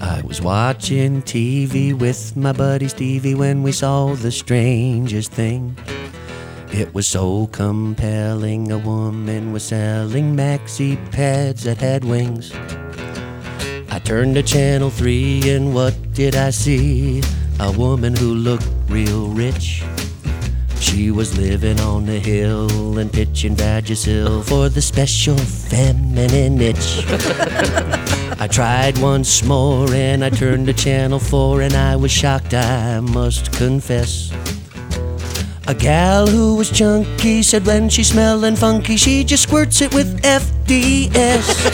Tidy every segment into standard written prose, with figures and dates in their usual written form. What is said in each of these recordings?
I was watching TV with my buddy Stevie when we saw the strangest thing. It was so compelling, a woman was selling maxi pads that had wings. I turned to channel 3 and what did I see? A woman who looked real rich. She was living on the hill and pitching Vagisil for the special feminine niche. I tried once more and I turned to channel 4 and I was shocked, I must confess. A gal who was chunky said when she's smelling funky, she just squirts it with FDS.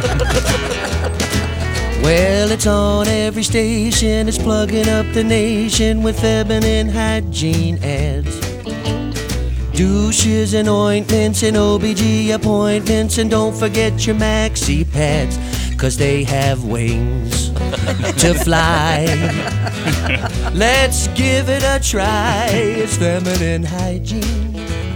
Well, it's on every station, it's plugging up the nation with feminine hygiene ads. Douches and ointments and OBG appointments, and don't forget your maxi pads, 'cause they have wings to fly. Let's give it a try, it's feminine hygiene.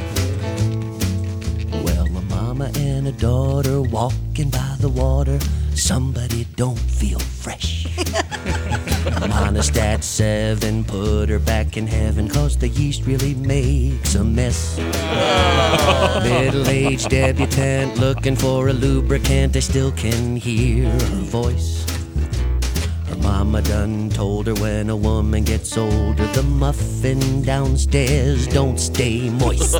Well, a mama and a daughter walking by the water, somebody don't feel fresh. Monostat 7 put her back in heaven, 'cause the yeast really makes a mess. Middle-aged debutante looking for a lubricant, I still can hear her voice. Her mama done told her when a woman gets older, the muffin downstairs don't stay moist.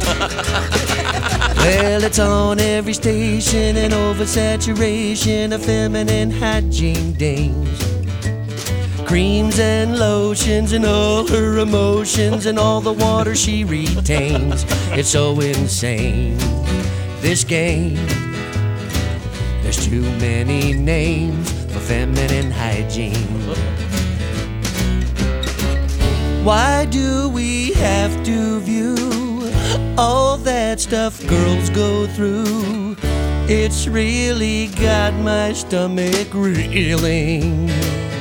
Well, it's on every station, an oversaturation of feminine hygiene dames. Creams and lotions and all her emotions and all the water she retains. It's so insane, this game. There's too many names for feminine hygiene. Why do we have to view all that stuff girls go through? It's really got my stomach reeling.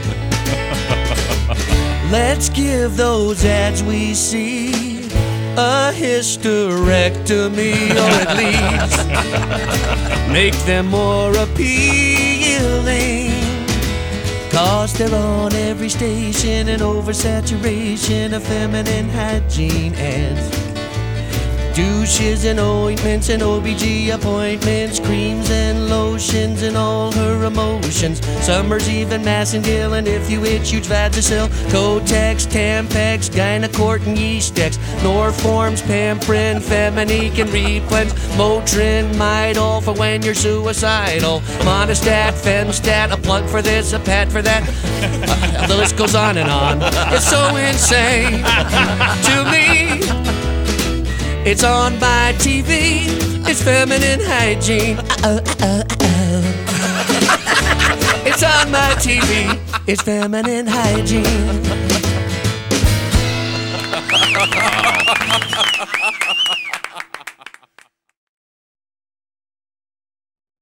Let's give those ads we see a hysterectomy, or at least make them more appealing. 'Cause they're on every station, an oversaturation of feminine hygiene ads. Douches and ointments and OBG appointments, creams and lotions and all her emotions. Summer's even Massengill, and if you itch, huge Vagisil. Kotex, Tampax, Gynacort and Yeastex. Norforms, Pamprin, Feminique and Replens. Motrin, Midol for when you're suicidal. Monostat, Femstat, a plug for this, a pat for that. The list goes on and on. It's so insane to me. It's on my TV, it's feminine hygiene. It's on my TV, it's feminine hygiene.